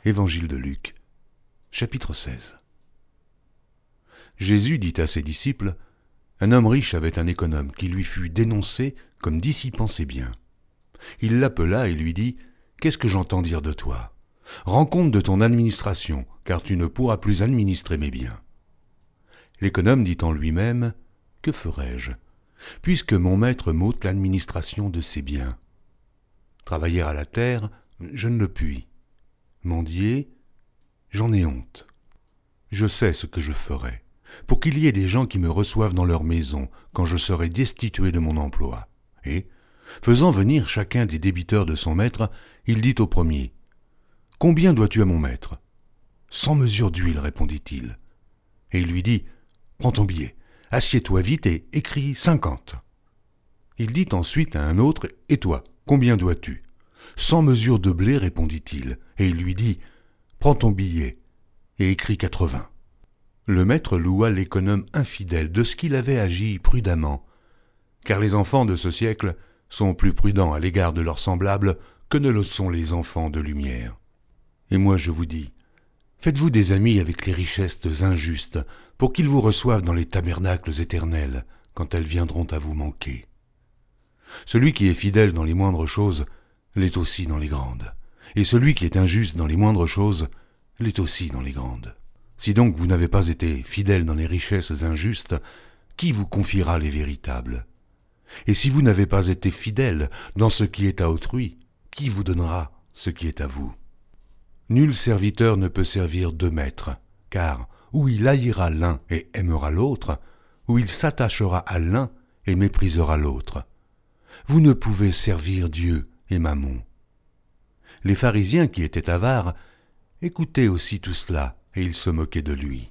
Évangile de Luc, chapitre 16. Jésus dit à ses disciples, « Un homme riche avait un économe qui lui fut dénoncé comme dissipant ses biens. Il l'appela et lui dit, « Qu'est-ce que j'entends dire de toi ? Rends compte de ton administration, car tu ne pourras plus administrer mes biens. » L'économe dit en lui-même, « Que ferai-je, puisque mon maître m'ôte l'administration de ses biens ? Travailler à la terre, je ne le puis. Mendier, j'en ai honte. Je sais ce que je ferai, pour qu'il y ait des gens qui me reçoivent dans leur maison quand je serai destitué de mon emploi. » Et, faisant venir chacun des débiteurs de son maître, il dit au premier, « Combien dois-tu à mon maître ? » ?»« 100 mesures d'huile, répondit-il. Et il lui dit, « Prends ton billet, assieds-toi vite et écris 50. » Il dit ensuite à un autre, « Et toi, combien dois-tu ? » 100 mesures de blé, répondit-il. Et il lui dit, « Prends ton billet et écris 80. » Le maître loua l'économe infidèle de ce qu'il avait agi prudemment, car les enfants de ce siècle sont plus prudents à l'égard de leurs semblables que ne le sont les enfants de lumière. Et moi je vous dis, faites-vous des amis avec les richesses injustes, pour qu'ils vous reçoivent dans les tabernacles éternels, quand elles viendront à vous manquer. Celui qui est fidèle dans les moindres choses, l'est aussi dans les grandes, et celui qui est injuste dans les moindres choses, l'est aussi dans les grandes. Si donc vous n'avez pas été fidèle dans les richesses injustes, qui vous confiera les véritables ? Et si vous n'avez pas été fidèle dans ce qui est à autrui, qui vous donnera ce qui est à vous ? Nul serviteur ne peut servir deux maîtres, car ou il haïra l'un et aimera l'autre, ou il s'attachera à l'un et méprisera l'autre. Vous ne pouvez servir Dieu et Mammon. Les pharisiens qui étaient avares écoutaient aussi tout cela, et ils se moquaient de lui.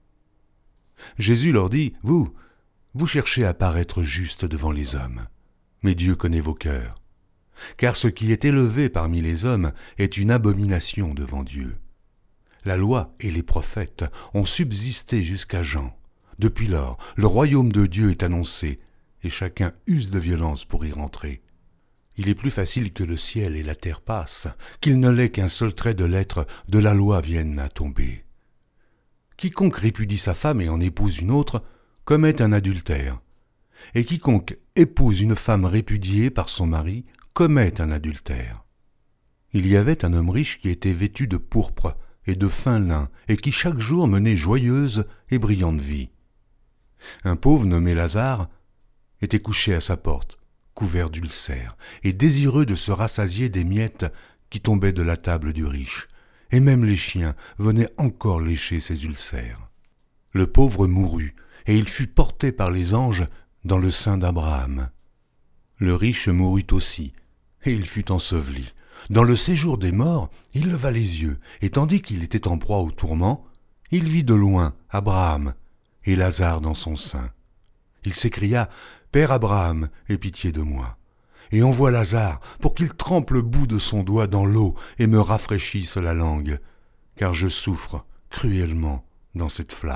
Jésus leur dit, « Vous cherchez à paraître juste devant les hommes, mais Dieu connaît vos cœurs. Car ce qui est élevé parmi les hommes est une abomination devant Dieu. La loi et les prophètes ont subsisté jusqu'à Jean. Depuis lors, le royaume de Dieu est annoncé, et chacun use de violence pour y rentrer. Il est plus facile que le ciel et la terre passent, qu'il ne l'est qu'un seul trait de lettre de la loi vienne à tomber. Quiconque répudie sa femme et en épouse une autre commet un adultère, et quiconque épouse une femme répudiée par son mari commet un adultère. Il y avait un homme riche qui était vêtu de pourpre et de fin lin, et qui chaque jour menait joyeuse et brillante vie. Un pauvre nommé Lazare était couché à sa porte, couvert d'ulcères, et désireux de se rassasier des miettes qui tombaient de la table du riche, et même les chiens venaient encore lécher ses ulcères. Le pauvre mourut, et il fut porté par les anges dans le sein d'Abraham. Le riche mourut aussi, et il fut enseveli. Dans le séjour des morts, il leva les yeux, et tandis qu'il était en proie au tourment, il vit de loin Abraham et Lazare dans son sein. Il s'écria, « Père Abraham, aie pitié de moi, et envoie Lazare pour qu'il trempe le bout de son doigt dans l'eau et me rafraîchisse la langue, car je souffre cruellement dans cette flamme. »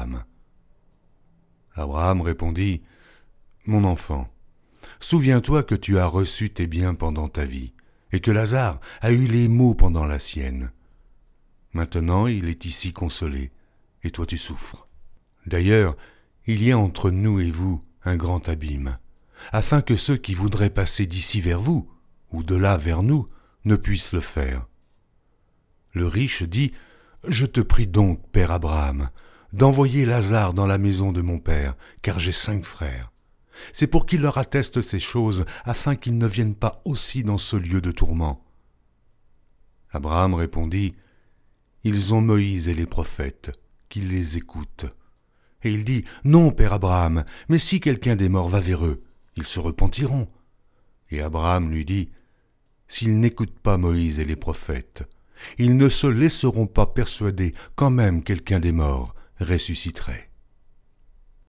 Abraham répondit, « Mon enfant, souviens-toi que tu as reçu tes biens pendant ta vie, et que Lazare a eu les maux pendant la sienne. Maintenant il est ici consolé, et toi tu souffres. D'ailleurs, il y a entre nous et vous un grand abîme, afin que ceux qui voudraient passer d'ici vers vous, ou de là vers nous, ne puissent le faire. » Le riche dit, « Je te prie donc, père Abraham, d'envoyer Lazare dans la maison de mon père, car j'ai 5 frères. C'est pour qu'il leur atteste ces choses, afin qu'ils ne viennent pas aussi dans ce lieu de tourment. » Abraham répondit, « Ils ont Moïse et les prophètes, qu'ils les écoutent. » Et il dit, « Non, père Abraham, mais si quelqu'un des morts va vers eux, ils se repentiront. » Et Abraham lui dit, « S'ils n'écoutent pas Moïse et les prophètes, ils ne se laisseront pas persuader quand même quelqu'un des morts ressusciterait. »